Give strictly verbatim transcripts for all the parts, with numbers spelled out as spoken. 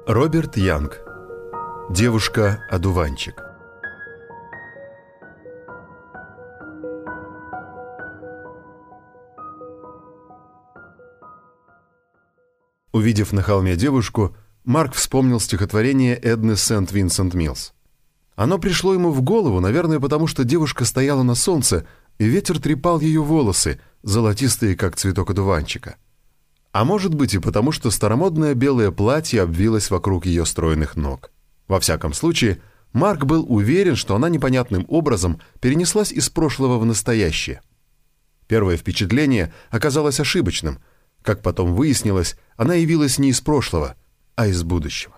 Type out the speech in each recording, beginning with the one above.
Роберт Янг. Девушка-одуванчик. Увидев на холме девушку, Марк вспомнил стихотворение Эдны Сент-Винсент-Миллс. Оно пришло ему в голову, наверное, потому что девушка стояла на солнце, и ветер трепал ее волосы, золотистые, как цветок одуванчика. А может быть и потому, что старомодное белое платье обвилось вокруг ее стройных ног. Во всяком случае, Марк был уверен, что она непонятным образом перенеслась из прошлого в настоящее. Первое впечатление оказалось ошибочным. Как потом выяснилось, она явилась не из прошлого, а из будущего.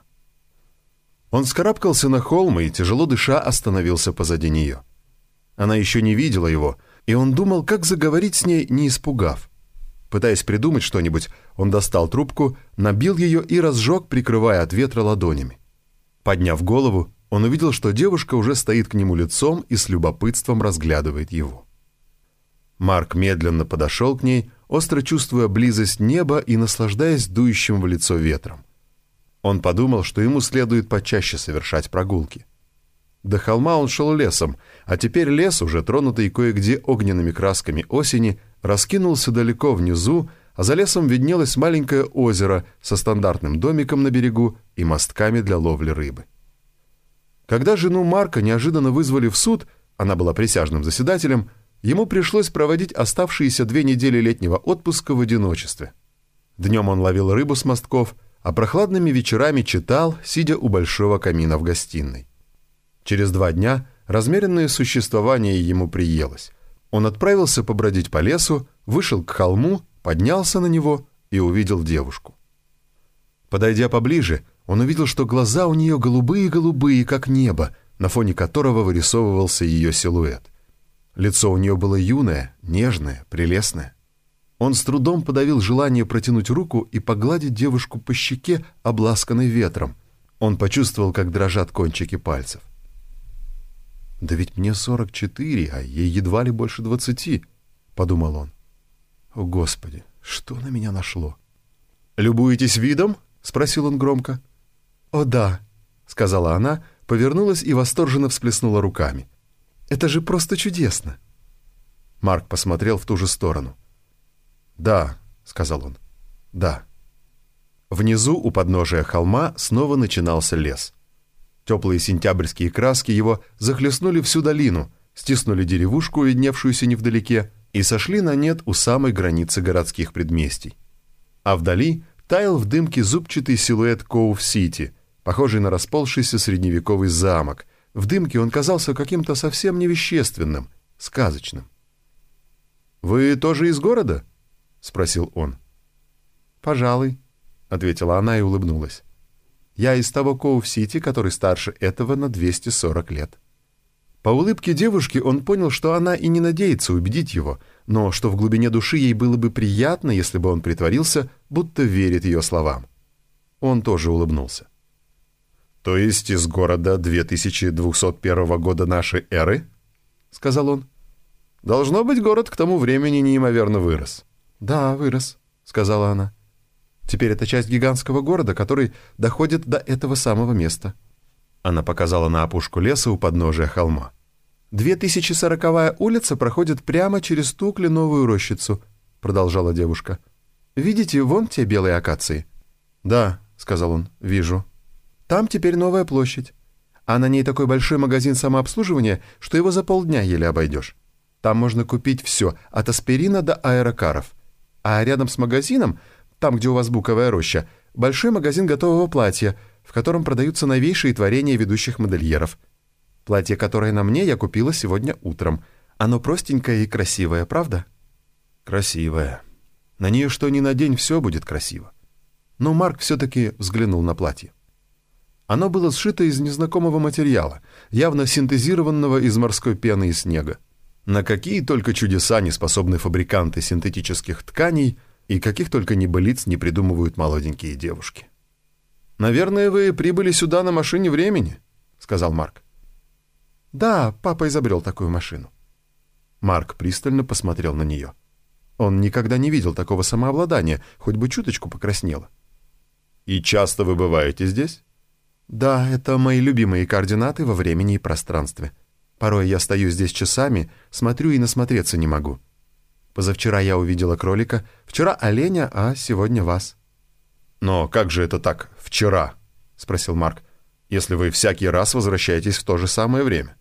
Он вскарабкался на холм и, тяжело дыша, остановился позади нее. Она еще не видела его, и он думал, как заговорить с ней, не испугав. Пытаясь придумать что-нибудь, он достал трубку, набил ее и разжег, прикрывая от ветра ладонями. Подняв голову, он увидел, что девушка уже стоит к нему лицом и с любопытством разглядывает его. Марк медленно подошел к ней, остро чувствуя близость неба и наслаждаясь дующим в лицо ветром. Он подумал, что ему следует почаще совершать прогулки. До холма он шел лесом, а теперь лес, уже тронутый кое-где огненными красками осени, раскинулся далеко внизу, а за лесом виднелось маленькое озеро со стандартным домиком на берегу и мостками для ловли рыбы. Когда жену Марка неожиданно вызвали в суд, она была присяжным заседателем, ему пришлось проводить оставшиеся две недели летнего отпуска в одиночестве. Днем он ловил рыбу с мостков, а прохладными вечерами читал, сидя у большого камина в гостиной. Через два дня размеренное существование ему приелось. Он отправился побродить по лесу, вышел к холму, поднялся на него и увидел девушку. Подойдя поближе, он увидел, что глаза у нее голубые-голубые, как небо, на фоне которого вырисовывался ее силуэт. Лицо у нее было юное, нежное, прелестное. Он с трудом подавил желание протянуть руку и погладить девушку по щеке, обласканной ветром. Он почувствовал, как дрожат кончики пальцев. «Да ведь мне сорок четыре, а ей едва ли больше двадцати», — подумал он. «О, Господи, что на меня нашло?» «Любуетесь видом?» — спросил он громко. «О, да», — сказала она, повернулась и восторженно всплеснула руками. «Это же просто чудесно!» Марк посмотрел в ту же сторону. «Да», — сказал он, — «да». Внизу, у подножия холма, снова начинался лес. Теплые сентябрьские краски его захлестнули всю долину, стиснули деревушку, видневшуюся невдалеке, и сошли на нет у самой границы городских предместий. А вдали таял в дымке зубчатый силуэт Коув-Сити, похожий на расползшийся средневековый замок. В дымке он казался каким-то совсем невещественным, сказочным. «Вы тоже из города?» — спросил он. «Пожалуй», — ответила она и улыбнулась. «Я из того Коув-Сити, который старше этого на двести сорок лет». По улыбке девушки он понял, что она и не надеется убедить его, но что в глубине души ей было бы приятно, если бы он притворился, будто верит ее словам. Он тоже улыбнулся. «То есть из города две тысячи двухсот первого года нашей эры?» — сказал он. «Должно быть, город к тому времени неимоверно вырос». «Да, вырос», — сказала она. «Теперь это часть гигантского города, который доходит до этого самого места». Она показала на опушку леса у подножия холма. «Две тысячи сороковая улица проходит прямо через ту кленовую рощицу», — продолжала девушка. «Видите, вон те белые акации?» «Да», — сказал он, — «вижу». «Там теперь новая площадь. А на ней такой большой магазин самообслуживания, что его за полдня еле обойдешь. Там можно купить все, от аспирина до аэрокаров. А рядом с магазином, там, где у вас буковая роща, большой магазин готового платья, в котором продаются новейшие творения ведущих модельеров. Платье, которое на мне, я купила сегодня утром. Оно простенькое и красивое, правда?» «Красивое. На нее что ни надень, все будет красиво». Но Марк все-таки взглянул на платье. Оно было сшито из незнакомого материала, явно синтезированного из морской пены и снега. На какие только чудеса не способны фабриканты синтетических тканей и каких только небылиц не придумывают молоденькие девушки. «Наверное, вы прибыли сюда на машине времени», — сказал Марк. «Да, папа изобрел такую машину». Марк пристально посмотрел на нее. Он никогда не видел такого самообладания, хоть бы чуточку покраснело. И часто вы бываете здесь? Да, это мои любимые координаты во времени и пространстве. Порой я стою здесь часами, смотрю и насмотреться не могу. Позавчера я увидела кролика, вчера оленя, а сегодня вас. «Но как же это так, вчера?» — спросил Марк. «Если вы всякий раз возвращаетесь в то же самое время».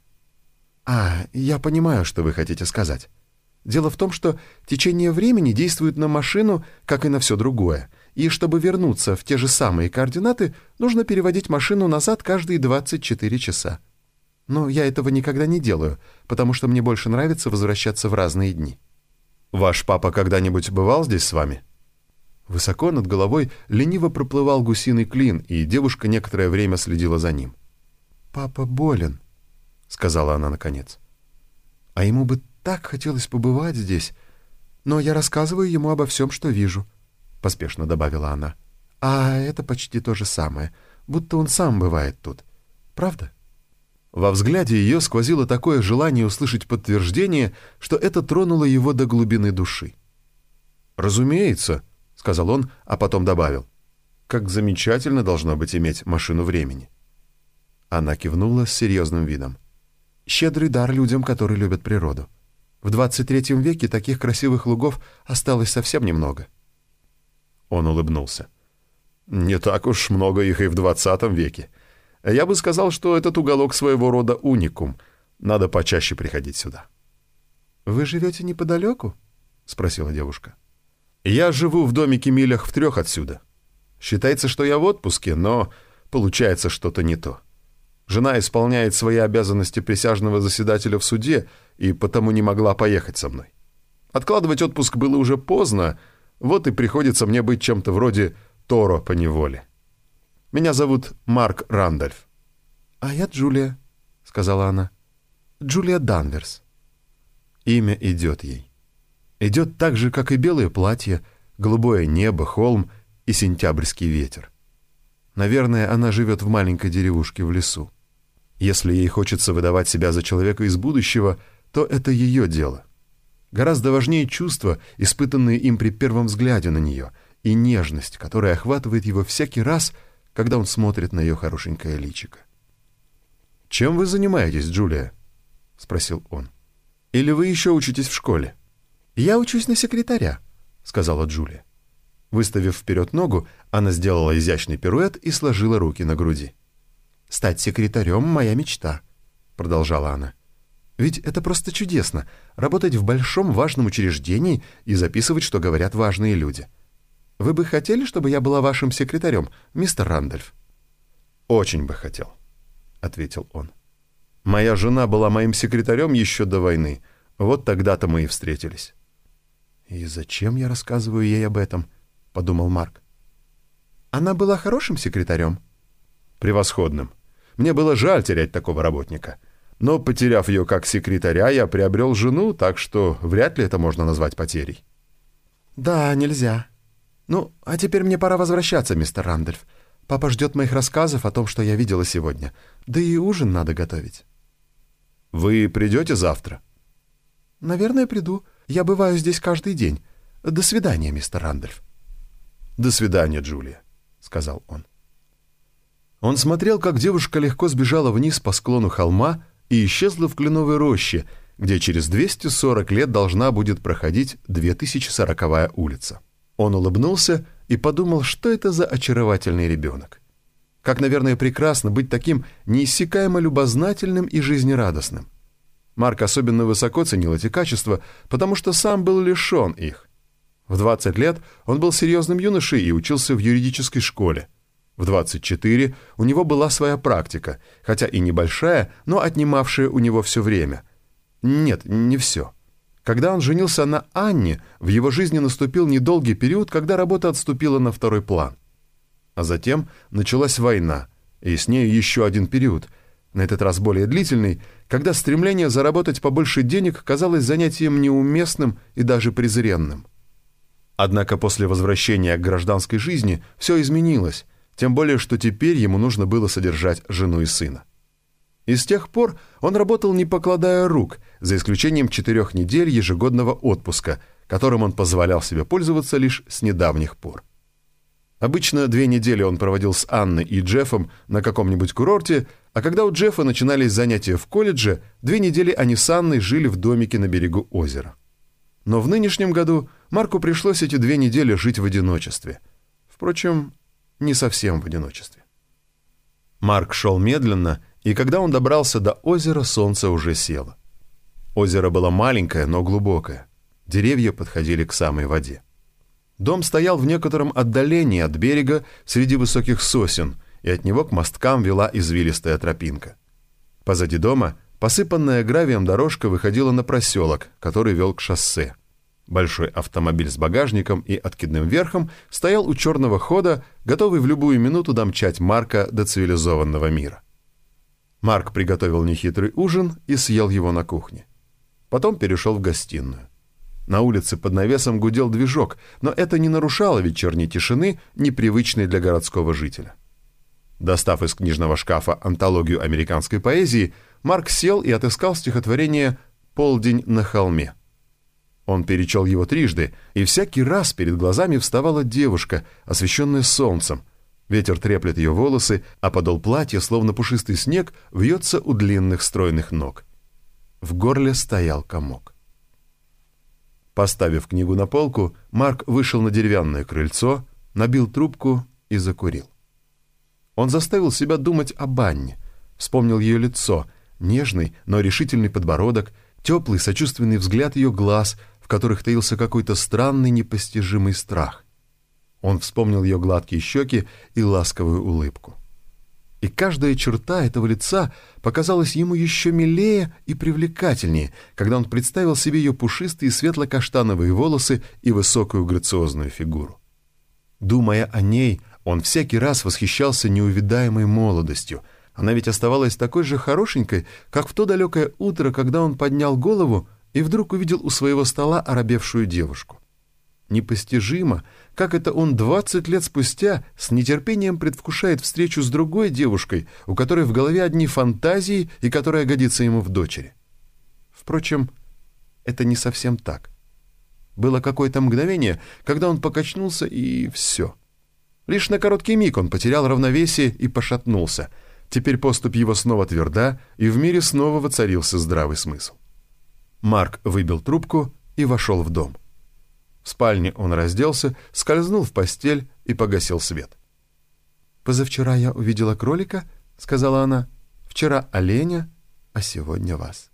«А, я понимаю, что вы хотите сказать. Дело в том, что течение времени действует на машину, как и на все другое, и чтобы вернуться в те же самые координаты, нужно переводить машину назад каждые двадцать четыре часа. Но я этого никогда не делаю, потому что мне больше нравится возвращаться в разные дни». «Ваш папа когда-нибудь бывал здесь с вами?» Высоко над головой лениво проплывал гусиный клин, и девушка некоторое время следила за ним. «Папа болен», — сказала она наконец. «А ему бы так хотелось побывать здесь, но я рассказываю ему обо всем, что вижу», — поспешно добавила она. «А это почти то же самое, будто он сам бывает тут. Правда?» Во взгляде ее сквозило такое желание услышать подтверждение, что это тронуло его до глубины души. «Разумеется», — сказал он, а потом добавил. «Как замечательно должно быть иметь машину времени». Она кивнула с серьезным видом. «Щедрый дар людям, которые любят природу. В двадцать третьем веке таких красивых лугов осталось совсем немного». Он улыбнулся. «Не так уж много их и в двадцатом веке. Я бы сказал, что этот уголок своего рода уникум. Надо почаще приходить сюда». «Вы живете неподалеку?» — спросила девушка. «Я живу в домике милях в трех отсюда. Считается, что я в отпуске, но получается что-то не то. Жена исполняет свои обязанности присяжного заседателя в суде и потому не могла поехать со мной. Откладывать отпуск было уже поздно, вот и приходится мне быть чем-то вроде Торо по неволе. Меня зовут Марк Рандольф». «А я Джулия», — сказала она. «Джулия Данверс». Имя идет ей. Идет так же, как и белое платье, голубое небо, холм и сентябрьский ветер. Наверное, она живет в маленькой деревушке в лесу. Если ей хочется выдавать себя за человека из будущего, то это ее дело. Гораздо важнее чувства, испытанные им при первом взгляде на нее, и нежность, которая охватывает его всякий раз, когда он смотрит на ее хорошенькое личико. «Чем вы занимаетесь, Джулия?» — спросил он. «Или вы еще учитесь в школе?» «Я учусь на секретаря», — сказала Джулия. Выставив вперед ногу, она сделала изящный пируэт и сложила руки на груди. «Стать секретарем — моя мечта», — продолжала она. «Ведь это просто чудесно — работать в большом важном учреждении и записывать, что говорят важные люди. Вы бы хотели, чтобы я была вашим секретарем, мистер Рандольф?» «Очень бы хотел», — ответил он. «Моя жена была моим секретарем еще до войны. Вот тогда-то мы и встретились». «И зачем я рассказываю ей об этом?» — подумал Марк. «Она была хорошим секретарем?» «Превосходным. Мне было жаль терять такого работника. Но, потеряв ее как секретаря, я приобрел жену, так что вряд ли это можно назвать потерей». «Да, нельзя. Ну, а теперь мне пора возвращаться, мистер Рандольф. Папа ждет моих рассказов о том, что я видела сегодня. Да и ужин надо готовить». «Вы придете завтра?» «Наверное, приду. Я бываю здесь каждый день. До свидания, мистер Рандольф». «До свидания, Джулия», — сказал он. Он смотрел, как девушка легко сбежала вниз по склону холма и исчезла в кленовой роще, где через двести сорок лет должна будет проходить две тысячи сороковая улица. Он улыбнулся и подумал, что это за очаровательный ребенок. Как, наверное, прекрасно быть таким неиссякаемо любознательным и жизнерадостным. Марк особенно высоко ценил эти качества, потому что сам был лишен их. В двадцать лет он был серьезным юношей и учился в юридической школе. В двадцать четыре у него была своя практика, хотя и небольшая, но отнимавшая у него все время. Нет, не все. Когда он женился на Анне, в его жизни наступил недолгий период, когда работа отступила на второй план. А затем началась война, и с нею еще один период, на этот раз более длительный, когда стремление заработать побольше денег казалось занятием неуместным и даже презренным. Однако после возвращения к гражданской жизни все изменилось, тем более, что теперь ему нужно было содержать жену и сына. И с тех пор он работал, не покладая рук, за исключением четырех недель ежегодного отпуска, которым он позволял себе пользоваться лишь с недавних пор. Обычно две недели он проводил с Анной и Джеффом на каком-нибудь курорте, а когда у Джеффа начинались занятия в колледже, две недели они с Анной жили в домике на берегу озера. Но в нынешнем году Марку пришлось эти две недели жить в одиночестве. Впрочем, не совсем в одиночестве. Марк шел медленно, и когда он добрался до озера, солнце уже село. Озеро было маленькое, но глубокое. Деревья подходили к самой воде. Дом стоял в некотором отдалении от берега среди высоких сосен, и от него к мосткам вела извилистая тропинка. Позади дома посыпанная гравием дорожка выходила на проселок, который вел к шоссе. Большой автомобиль с багажником и откидным верхом стоял у черного хода, готовый в любую минуту домчать Марка до цивилизованного мира. Марк приготовил нехитрый ужин и съел его на кухне. Потом перешел в гостиную. На улице под навесом гудел движок, но это не нарушало вечерней тишины, непривычной для городского жителя. Достав из книжного шкафа антологию американской поэзии, Марк сел и отыскал стихотворение «Полдень на холме». Он перечел его трижды, и всякий раз перед глазами вставала девушка, освещенная солнцем. Ветер треплет ее волосы, а подол платья, словно пушистый снег, вьется у длинных стройных ног. В горле стоял комок. Поставив книгу на полку, Марк вышел на деревянное крыльцо, набил трубку и закурил. Он заставил себя думать об Анне, вспомнил ее лицо, нежный, но решительный подбородок, теплый, сочувственный взгляд ее глаз, в которых таился какой-то странный, непостижимый страх. Он вспомнил ее гладкие щеки и ласковую улыбку. И каждая черта этого лица показалась ему еще милее и привлекательнее, когда он представил себе ее пушистые светло-каштановые волосы и высокую грациозную фигуру. Думая о ней, он всякий раз восхищался неувидаемой молодостью. Она ведь оставалась такой же хорошенькой, как в то далекое утро, когда он поднял голову и вдруг увидел у своего стола оробевшую девушку. Непостижимо, как это он двадцать лет спустя с нетерпением предвкушает встречу с другой девушкой, у которой в голове одни фантазии и которая годится ему в дочери. Впрочем, это не совсем так. Было какое-то мгновение, когда он покачнулся, и все. Лишь на короткий миг он потерял равновесие и пошатнулся. Теперь поступь его снова тверда, и в мире снова воцарился здравый смысл. Марк выбил трубку и вошел в дом. В спальне он разделся, скользнул в постель и погасил свет. «Позавчера я увидела кролика, — сказала она, — вчера оленя, а сегодня вас».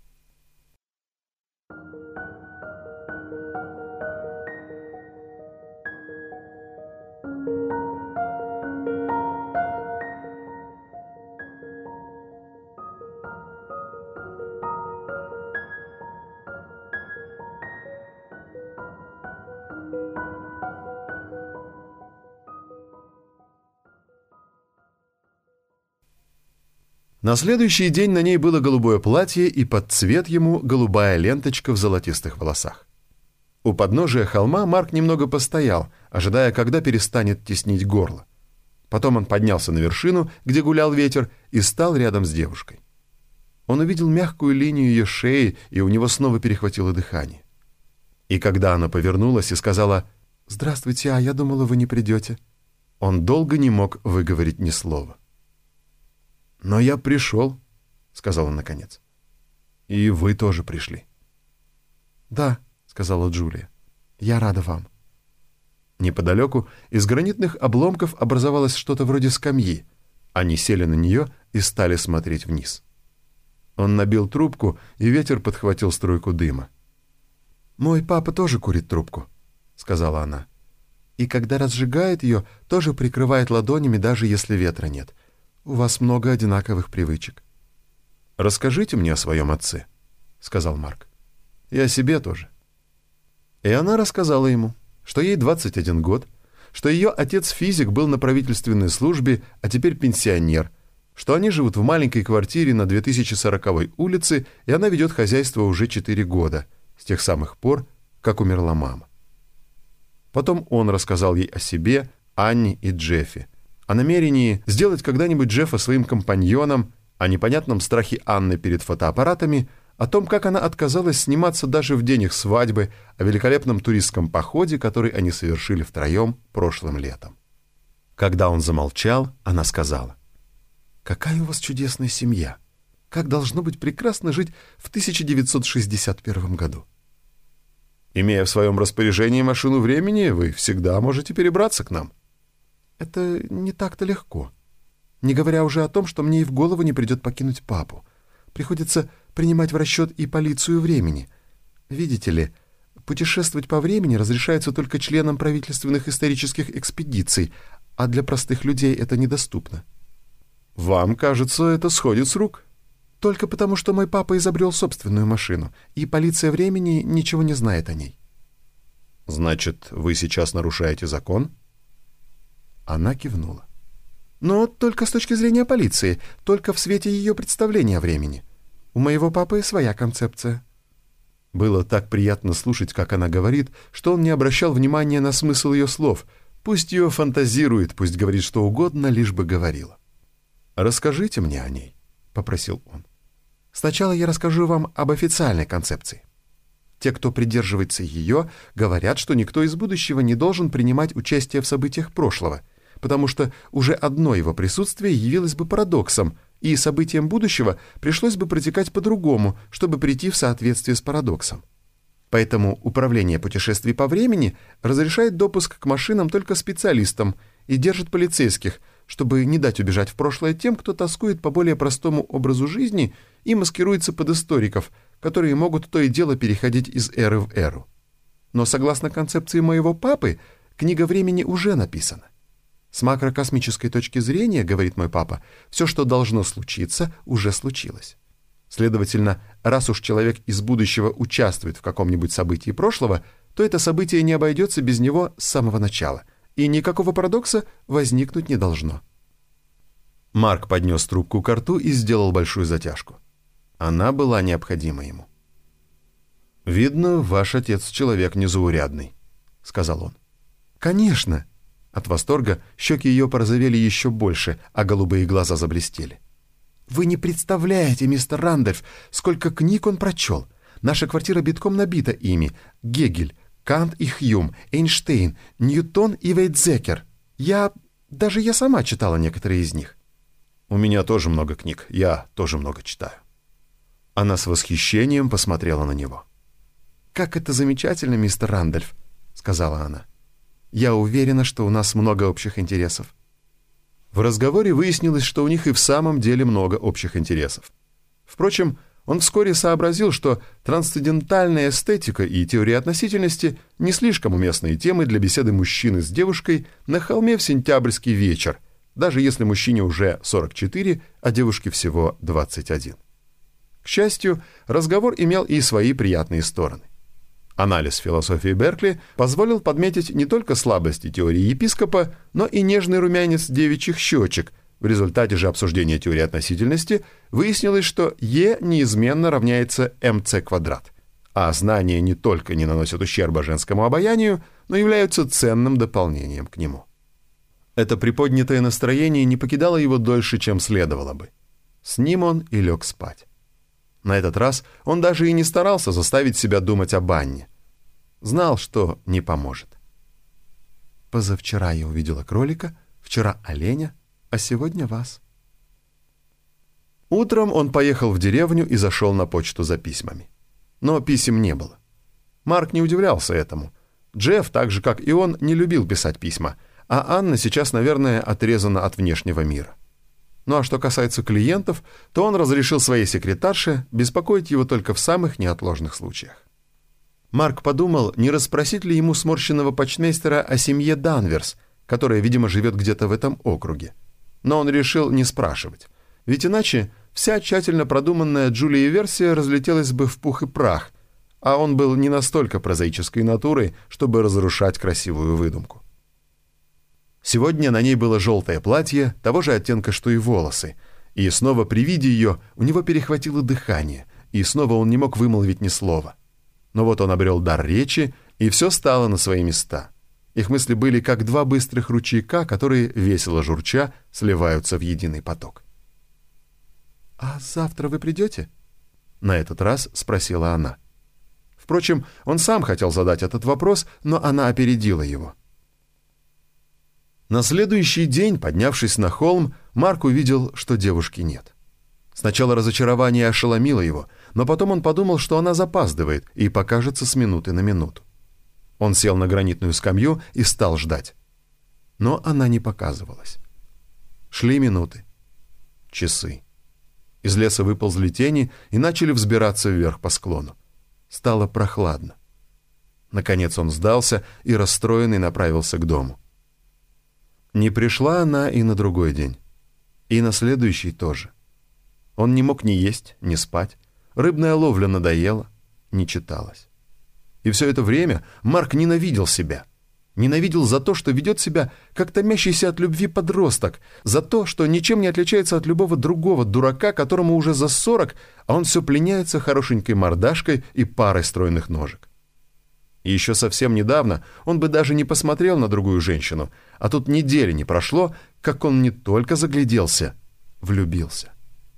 На следующий день на ней было голубое платье, и под цвет ему голубая ленточка в золотистых волосах. У подножия холма Марк немного постоял, ожидая, когда перестанет теснить горло. Потом он поднялся на вершину, где гулял ветер, и стал рядом с девушкой. Он увидел мягкую линию ее шеи, и у него снова перехватило дыхание. И когда она повернулась и сказала «Здравствуйте, а я думала, вы не придете», он долго не мог выговорить ни слова. «Но я пришел», — сказал он наконец. «И вы тоже пришли». «Да», — сказала Джулия, — «я рада вам». Неподалеку из гранитных обломков образовалось что-то вроде скамьи. Они сели на нее и стали смотреть вниз. Он набил трубку, и ветер подхватил струйку дыма. «Мой папа тоже курит трубку», — сказала она. «И когда разжигает ее, тоже прикрывает ладонями, даже если ветра нет. У вас много одинаковых привычек». «Расскажите мне о своем отце», — сказал Марк. «И о себе тоже». И она рассказала ему, что ей двадцать один год, что ее отец-физик был на правительственной службе, а теперь пенсионер, что они живут в маленькой квартире на две тысячи сороковой улице, и она ведет хозяйство уже четыре года, с тех самых пор, как умерла мама. Потом он рассказал ей о себе, Анне и Джеффе, о намерении сделать когда-нибудь Джеффа своим компаньоном, о непонятном страхе Анны перед фотоаппаратами, о том, как она отказалась сниматься даже в день их свадьбы, о великолепном туристском походе, который они совершили втроем прошлым летом. Когда он замолчал, она сказала: «Какая у вас чудесная семья! Как должно быть прекрасно жить в тысяча девятьсот шестьдесят первом году!» «Имея в своем распоряжении машину времени, вы всегда можете перебраться к нам». «Это не так-то легко. Не говоря уже о том, что мне и в голову не придет покинуть папу. Приходится принимать в расчет и полицию времени. Видите ли, путешествовать по времени разрешается только членам правительственных исторических экспедиций, а для простых людей это недоступно». «Вам, кажется, это сходит с рук». «Только потому, что мой папа изобрел собственную машину, и полиция времени ничего не знает о ней». «Значит, вы сейчас нарушаете закон?» Она кивнула. «Но только с точки зрения полиции, только в свете ее представления о времени. У моего папы своя концепция». Было так приятно слушать, как она говорит, что он не обращал внимания на смысл ее слов. Пусть ее фантазирует, пусть говорит что угодно, лишь бы говорила. «Расскажите мне о ней», — попросил он. «Сначала я расскажу вам об официальной концепции. Те, кто придерживается ее, говорят, что никто из будущего не должен принимать участие в событиях прошлого, потому что уже одно его присутствие явилось бы парадоксом, и событиям будущего пришлось бы протекать по-другому, чтобы прийти в соответствие с парадоксом. Поэтому управление путешествий по времени разрешает допуск к машинам только специалистам и держит полицейских, чтобы не дать убежать в прошлое тем, кто тоскует по более простому образу жизни и маскируется под историков, которые могут то и дело переходить из эры в эру. Но согласно концепции моего папы, книга времени уже написана. С макрокосмической точки зрения, говорит мой папа, все, что должно случиться, уже случилось. Следовательно, раз уж человек из будущего участвует в каком-нибудь событии прошлого, то это событие не обойдется без него с самого начала, и никакого парадокса возникнуть не должно. Марк поднес трубку к рту и сделал большую затяжку. Она была необходима ему. «Видно, ваш отец человек незаурядный», — сказал он. «Конечно!» От восторга щеки ее порозовели еще больше, а голубые глаза заблестели. «Вы не представляете, мистер Рандольф, сколько книг он прочел. Наша квартира битком набита ими. Гегель, Кант и Хьюм, Эйнштейн, Ньютон и Вейцзекер. Я... даже я сама читала некоторые из них». «У меня тоже много книг, я тоже много читаю». Она с восхищением посмотрела на него. «Как это замечательно, мистер Рандольф», — сказала она. «Я уверена, что у нас много общих интересов». В разговоре выяснилось, что у них и в самом деле много общих интересов. Впрочем, он вскоре сообразил, что трансцендентальная эстетика и теория относительности не слишком уместные темы для беседы мужчины с девушкой на холме в сентябрьский вечер, даже если мужчине уже сорок четыре, а девушке всего двадцать один. К счастью, разговор имел и свои приятные стороны. Анализ философии Беркли позволил подметить не только слабости теории епископа, но и нежный румянец девичьих щечек. В результате же обсуждения теории относительности выяснилось, что Е неизменно равняется МЦ квадрат, а знания не только не наносят ущерба женскому обаянию, но являются ценным дополнением к нему. Это приподнятое настроение не покидало его дольше, чем следовало бы. С ним он и лег спать. На этот раз он даже и не старался заставить себя думать об Анне. Знал, что не поможет. «Позавчера я увидела кролика, вчера оленя, а сегодня вас». Утром он поехал в деревню и зашел на почту за письмами. Но писем не было. Марк не удивлялся этому. Джефф, так же как и он, не любил писать письма, а Анна сейчас, наверное, отрезана от внешнего мира. Ну а что касается клиентов, то он разрешил своей секретарше беспокоить его только в самых неотложных случаях. Марк подумал, не расспросить ли ему сморщенного почтмейстера о семье Данверс, которая, видимо, живет где-то в этом округе. Но он решил не спрашивать, ведь иначе вся тщательно продуманная Джулией версия разлетелась бы в пух и прах, а он был не настолько прозаической натурой, чтобы разрушать красивую выдумку. Сегодня на ней было желтое платье, того же оттенка, что и волосы, и снова при виде ее у него перехватило дыхание, и снова он не мог вымолвить ни слова. Но вот он обрел дар речи, и все стало на свои места. Их мысли были как два быстрых ручейка, которые, весело журча, сливаются в единый поток. «А завтра вы придете?» — на этот раз спросила она. Впрочем, он сам хотел задать этот вопрос, но она опередила его. На следующий день, поднявшись на холм, Марк увидел, что девушки нет. Сначала разочарование ошеломило его, но потом он подумал, что она запаздывает и покажется с минуты на минуту. Он сел на гранитную скамью и стал ждать. Но она не показывалась. Шли минуты, часы. Из леса выползли тени и начали взбираться вверх по склону. Стало прохладно. Наконец он сдался и, расстроенный, направился к дому. Не пришла она и на другой день. И на следующий тоже. Он не мог ни есть, ни спать. Рыбная ловля надоела, не читалась. И все это время Марк ненавидел себя. Ненавидел за то, что ведет себя как томящийся от любви подросток, за то, что ничем не отличается от любого другого дурака, которому уже за сорок, а он все пленяется хорошенькой мордашкой и парой стройных ножек. И еще совсем недавно он бы даже не посмотрел на другую женщину, а тут недели не прошло, как он не только загляделся, влюбился.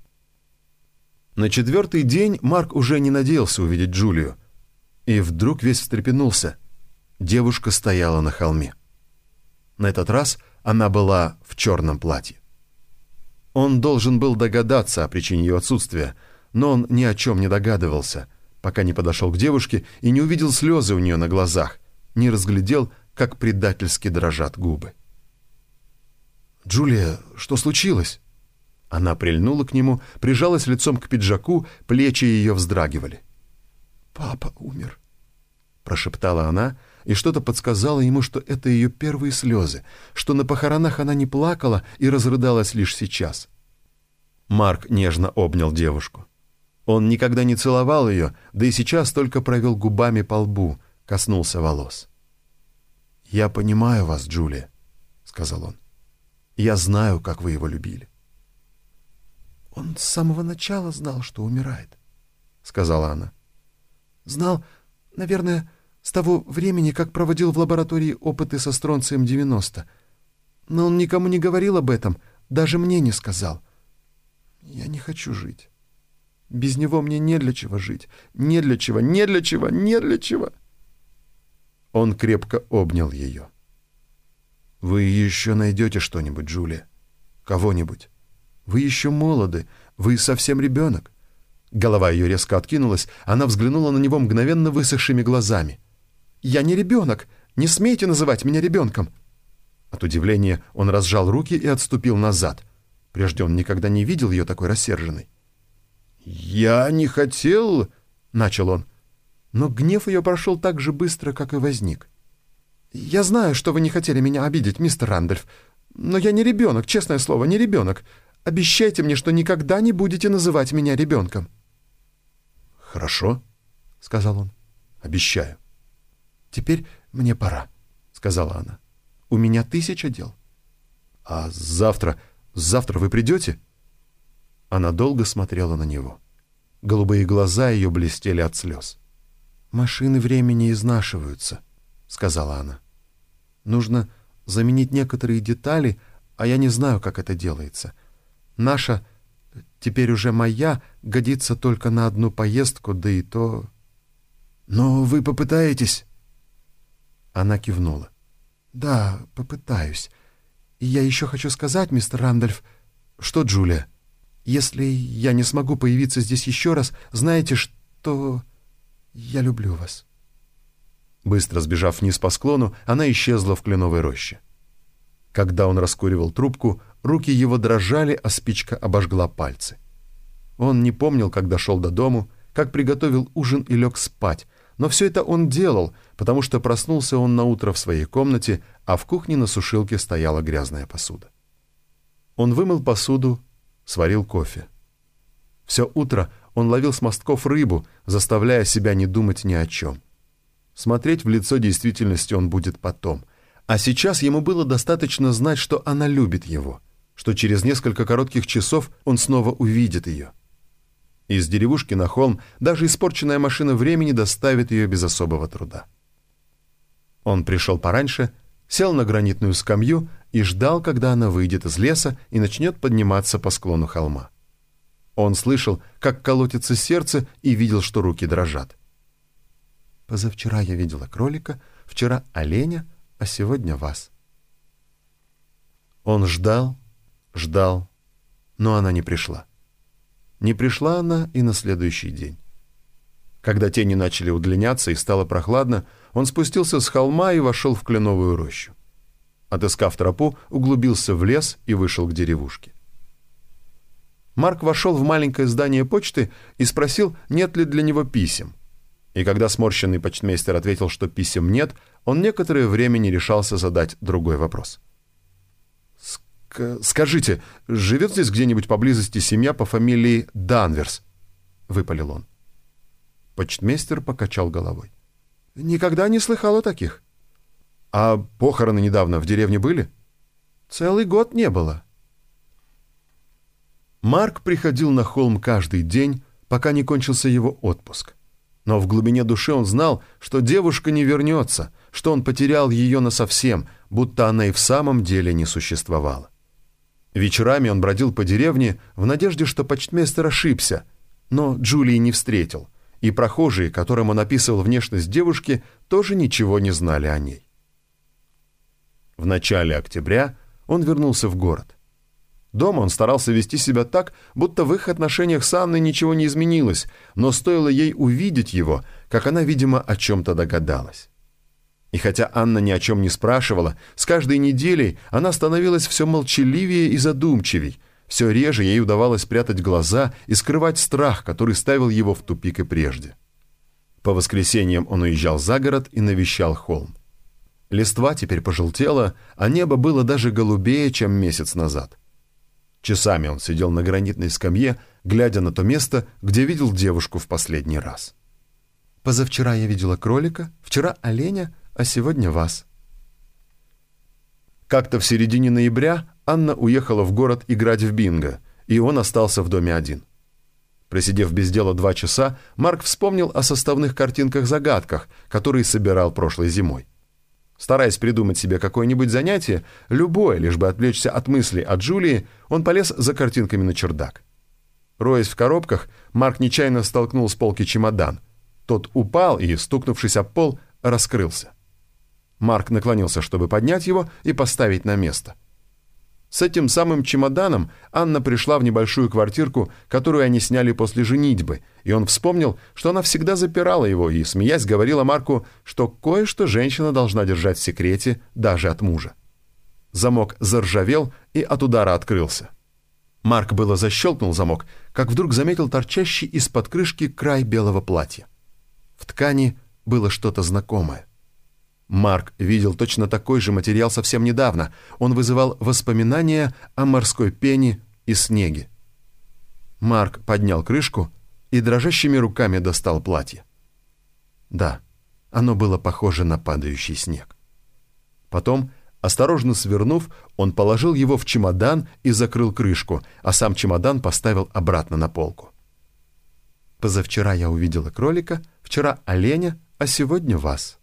На четвертый день Марк уже не надеялся увидеть Джулию. И вдруг весь встрепенулся. Девушка стояла на холме. На этот раз она была в черном платье. Он должен был догадаться о причине ее отсутствия, но он ни о чем не догадывался, пока не подошел к девушке и не увидел слезы у нее на глазах, не разглядел, как предательски дрожат губы. «Джулия, что случилось?» Она прильнула к нему, прижалась лицом к пиджаку, плечи ее вздрагивали. «Папа умер», — прошептала она, и что-то подсказало ему, что это ее первые слезы, что на похоронах она не плакала и разрыдалась лишь сейчас. Марк нежно обнял девушку. Он никогда не целовал ее, да и сейчас только провел губами по лбу, коснулся волос. «Я понимаю вас, Джулия», — сказал он. «Я знаю, как вы его любили». «Он с самого начала знал, что умирает», — сказала она. «Знал, наверное, с того времени, как проводил в лаборатории опыты со стронцием девяносто. Но он никому не говорил об этом, даже мне не сказал. Я не хочу жить. Без него мне не для чего жить. Не для чего, не для чего, не для чего». Он крепко обнял ее. «Вы еще найдете что-нибудь, Джулия. Кого-нибудь. Вы еще молоды, вы совсем ребенок». Голова ее резко откинулась, она взглянула на него мгновенно высохшими глазами. «Я не ребенок! Не смейте называть меня ребенком!» От удивления он разжал руки и отступил назад. Прежде он никогда не видел ее такой рассерженной. «Я не хотел...» — начал он. Но гнев ее прошел так же быстро, как и возник. «Я знаю, что вы не хотели меня обидеть, мистер Рэндольф, но я не ребенок, честное слово, не ребенок. Обещайте мне, что никогда не будете называть меня ребенком». «Хорошо», — сказал он, — «обещаю». «Теперь мне пора», — сказала она. «У меня тысяча дел». «А завтра, завтра вы придете?» Она долго смотрела на него. Голубые глаза ее блестели от слез. «Машины времени изнашиваются», — сказала она. «Нужно заменить некоторые детали, а я не знаю, как это делается. Наша, теперь уже моя, годится только на одну поездку, да и то...» «Но вы попытаетесь?» Она кивнула. «Да, попытаюсь. И я еще хочу сказать, мистер Рэндольф...» «Что, Джулия?» «Если я не смогу появиться здесь еще раз, знаете, что... я люблю вас». Быстро сбежав вниз по склону, она исчезла в кленовой роще. Когда он раскуривал трубку, руки его дрожали, а спичка обожгла пальцы. Он не помнил, как дошел до дому, как приготовил ужин и лег спать, но все это он делал, потому что проснулся он наутро в своей комнате, а в кухне на сушилке стояла грязная посуда. Он вымыл посуду, сварил кофе. Все утро он ловил с мостков рыбу, заставляя себя не думать ни о чем. Смотреть в лицо действительности он будет потом. А сейчас ему было достаточно знать, что она любит его, что через несколько коротких часов он снова увидит ее. Из деревушки на холм даже испорченная машина времени доставит ее без особого труда. Он пришел пораньше, сел на гранитную скамью и ждал, когда она выйдет из леса и начнет подниматься по склону холма. Он слышал, как колотится сердце, и видел, что руки дрожат. «Позавчера я видела кролика, вчера оленя, а сегодня вас». Он ждал, ждал, но она не пришла. Не пришла она и на следующий день. Когда тени начали удлиняться и стало прохладно, он спустился с холма и вошел в кленовую рощу. Отыскав тропу, углубился в лес и вышел к деревушке. Марк вошел в маленькое здание почты и спросил, нет ли для него писем. И когда сморщенный почтмейстер ответил, что писем нет, он некоторое время не решался задать другой вопрос. «Скажите, живет здесь где-нибудь поблизости семья по фамилии Данверс?» — выпалил он. Почтмейстер покачал головой. «Никогда не слыхал о таких». «А похороны недавно в деревне были?» «Целый год не было». Марк приходил на холм каждый день, пока не кончился его отпуск. Но в глубине души он знал, что девушка не вернется, что он потерял ее насовсем, будто она и в самом деле не существовала. Вечерами он бродил по деревне в надежде, что почтмейстер ошибся, но Джулии не встретил, и прохожие, которым он описывал внешность девушки, тоже ничего не знали о ней. В начале октября он вернулся в город. Дома он старался вести себя так, будто в их отношениях с Анной ничего не изменилось, но стоило ей увидеть его, как она, видимо, о чем-то догадалась. И хотя Анна ни о чем не спрашивала, с каждой неделей она становилась все молчаливее и задумчивей, все реже ей удавалось прятать глаза и скрывать страх, который ставил его в тупик и прежде. По воскресеньям он уезжал за город и навещал холм. Листва теперь пожелтела, а небо было даже голубее, чем месяц назад. Часами он сидел на гранитной скамье, глядя на то место, где видел девушку в последний раз. «Позавчера я видела кролика, вчера оленя, а сегодня вас». Как-то в середине ноября Анна уехала в город играть в бинго, и он остался в доме один. Просидев без дела два часа, Марк вспомнил о составных картинках-загадках, которые собирал прошлой зимой. Стараясь придумать себе какое-нибудь занятие, любое, лишь бы отвлечься от мыслей о Джулии, он полез за картинками на чердак. Роясь в коробках, Марк нечаянно столкнул с полки чемодан. Тот упал и, стукнувшись об пол, раскрылся. Марк наклонился, чтобы поднять его и поставить на место. С этим самым чемоданом Анна пришла в небольшую квартирку, которую они сняли после женитьбы, и он вспомнил, что она всегда запирала его и, смеясь, говорила Марку, что кое-что женщина должна держать в секрете даже от мужа. Замок заржавел и от удара открылся. Марк было защелкнул замок, как вдруг заметил торчащий из-под крышки край белого платья. В ткани было что-то знакомое. Марк видел точно такой же материал совсем недавно. Он вызывал воспоминания о морской пене и снеге. Марк поднял крышку и дрожащими руками достал платье. Да, оно было похоже на падающий снег. Потом, осторожно свернув, он положил его в чемодан и закрыл крышку, а сам чемодан поставил обратно на полку. «Позавчера я увидела кролика, вчера оленя, а сегодня вас».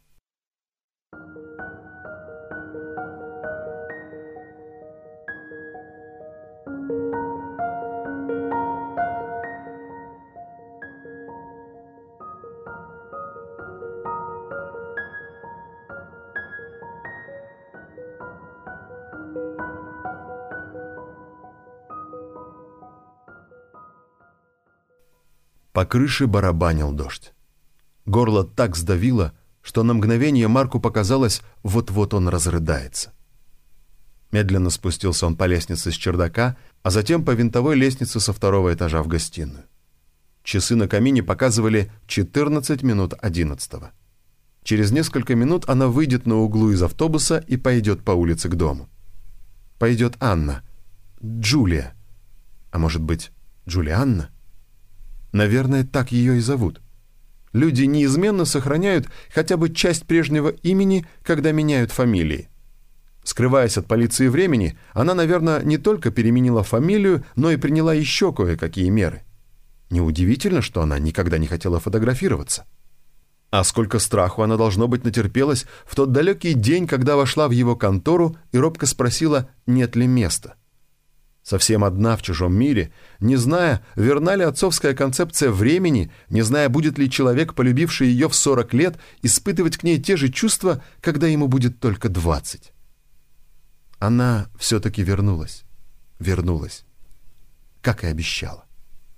По крыше барабанил дождь. Горло так сдавило, что на мгновение Марку показалось, вот-вот он разрыдается. Медленно спустился он по лестнице с чердака, а затем по винтовой лестнице со второго этажа в гостиную. Часы на камине показывали четырнадцать минут одиннадцатого. Через несколько минут она выйдет на углу из автобуса и пойдет по улице к дому. Пойдет Анна, Джулия, а может быть, Джулианна? Наверное, так ее и зовут. Люди неизменно сохраняют хотя бы часть прежнего имени, когда меняют фамилии. Скрываясь от полиции времени, она, наверное, не только переменила фамилию, но и приняла еще кое-какие меры. Неудивительно, что она никогда не хотела фотографироваться. А сколько страху она, должно быть, натерпелась в тот далекий день, когда вошла в его контору и робко спросила, нет ли места. Совсем одна в чужом мире, не зная, верна ли отцовская концепция времени, не зная, будет ли человек, полюбивший ее в сорок лет, испытывать к ней те же чувства, когда ему будет только двадцать. Она все-таки вернулась. Вернулась. Как и обещала.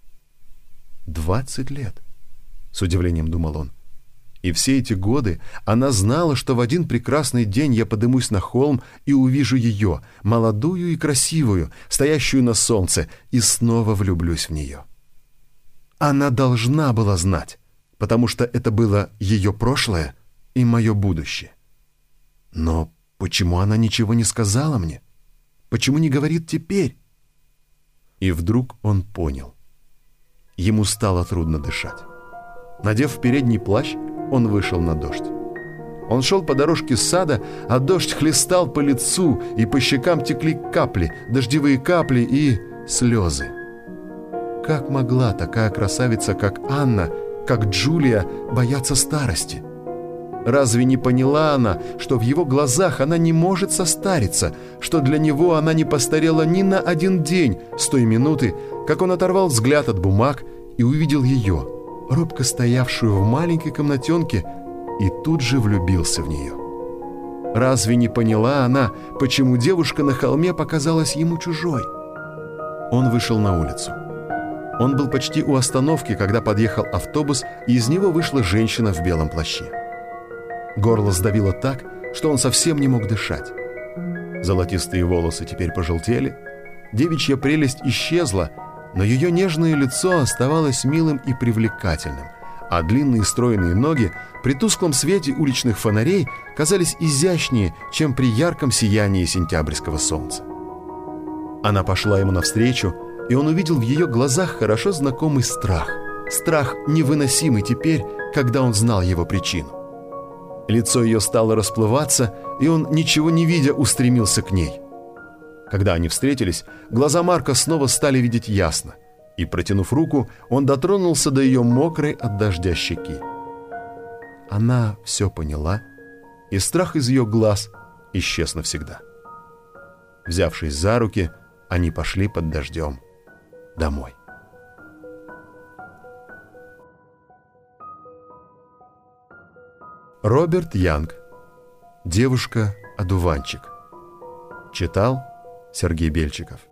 «Двадцать лет», — с удивлением думал он. «И все эти годы она знала, что в один прекрасный день я подымусь на холм и увижу ее, молодую и красивую, стоящую на солнце, и снова влюблюсь в нее. Она должна была знать, потому что это было ее прошлое и мое будущее. Но почему она ничего не сказала мне? Почему не говорит теперь?» И вдруг он понял. Ему стало трудно дышать. Надев передний плащ, он вышел на дождь. Он шел по дорожке сада, а дождь хлестал по лицу, и по щекам текли капли, дождевые капли и слезы. Как могла такая красавица, как Анна, как Джулия, бояться старости? Разве не поняла она, что в его глазах она не может состариться, что для него она не постарела ни на один день с той минуты, как он оторвал взгляд от бумаг и увидел ее, робко стоявшую в маленькой комнатенке, и тут же влюбился в нее? Разве не поняла она, почему девушка на холме показалась ему чужой? Он вышел на улицу. Он был почти у остановки, когда подъехал автобус, и из него вышла женщина в белом плаще. Горло сдавило так, что он совсем не мог дышать. Золотистые волосы теперь пожелтели, девичья прелесть исчезла, но ее нежное лицо оставалось милым и привлекательным, а длинные стройные ноги при тусклом свете уличных фонарей казались изящнее, чем при ярком сиянии сентябрьского солнца. Она пошла ему навстречу, и он увидел в ее глазах хорошо знакомый страх. Страх, невыносимый теперь, когда он знал его причину. Лицо ее стало расплываться, и он, ничего не видя, устремился к ней. Когда они встретились, глаза Марка снова стали видеть ясно, и, протянув руку, он дотронулся до ее мокрой от дождя щеки. Она все поняла, и страх из ее глаз исчез навсегда. Взявшись за руки, они пошли под дождем домой. Роберт Янг. Девушка-одуванчик. Читал Сергей Бельчиков.